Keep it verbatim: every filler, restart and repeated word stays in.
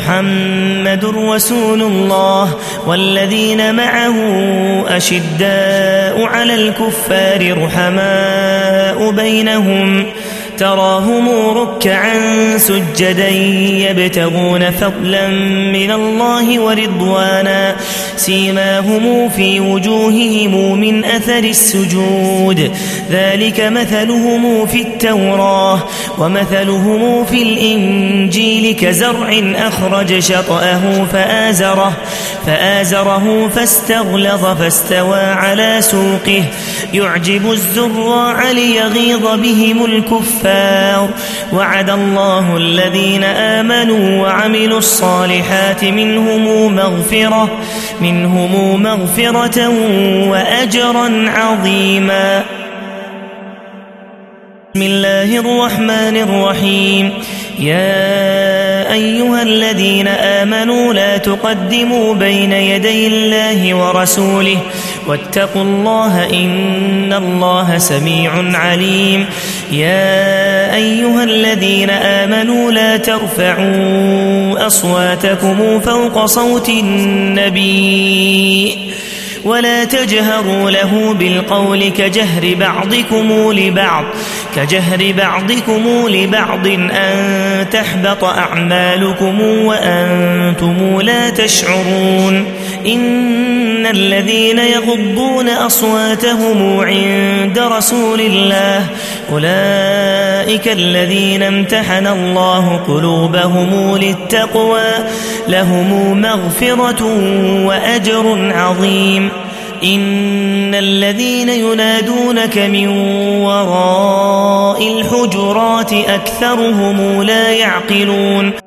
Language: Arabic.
محمد رسول الله والذين معه أشداء على الكفار رحماء بينهم تراهم ركعا سجدا يبتغون فضلا من الله ورضوانا سيماهم في وجوههم من أثر السجود ذلك مثلهم في التوراة ومثلهم في الإنجيل كزرع أخرج شطأه فآزره, فآزره فاستغلظ فاستوى على سوقه يعجب الزراع ليغيظ بهم الكفار وعد الله الذين آمنوا وعملوا الصالحات منهم مغفرة, منهم مغفرة وأجرا عظيما. بسم الله الرحمن الرحيم. يا أيها الذين آمنوا لا تقدموا بين يدي الله ورسوله واتقوا الله إن الله سميع عليم. يا أيها الذين آمنوا لا ترفعوا أصواتكم فوق صوت النبي ولا تجهروا له بالقول كجهر بعضكم لبعض كجهر بعضكم لبعض أن تحبط أعمالكم وأنتم لا تشعرون. إن الذين يغضون أصواتهم عند رسول الله أولئك الذين امتحن الله قلوبهم للتقوى لهم مغفرة وأجر عظيم. إن الذين ينادونك من وراء الحجرات أكثرهم لا يعقلون.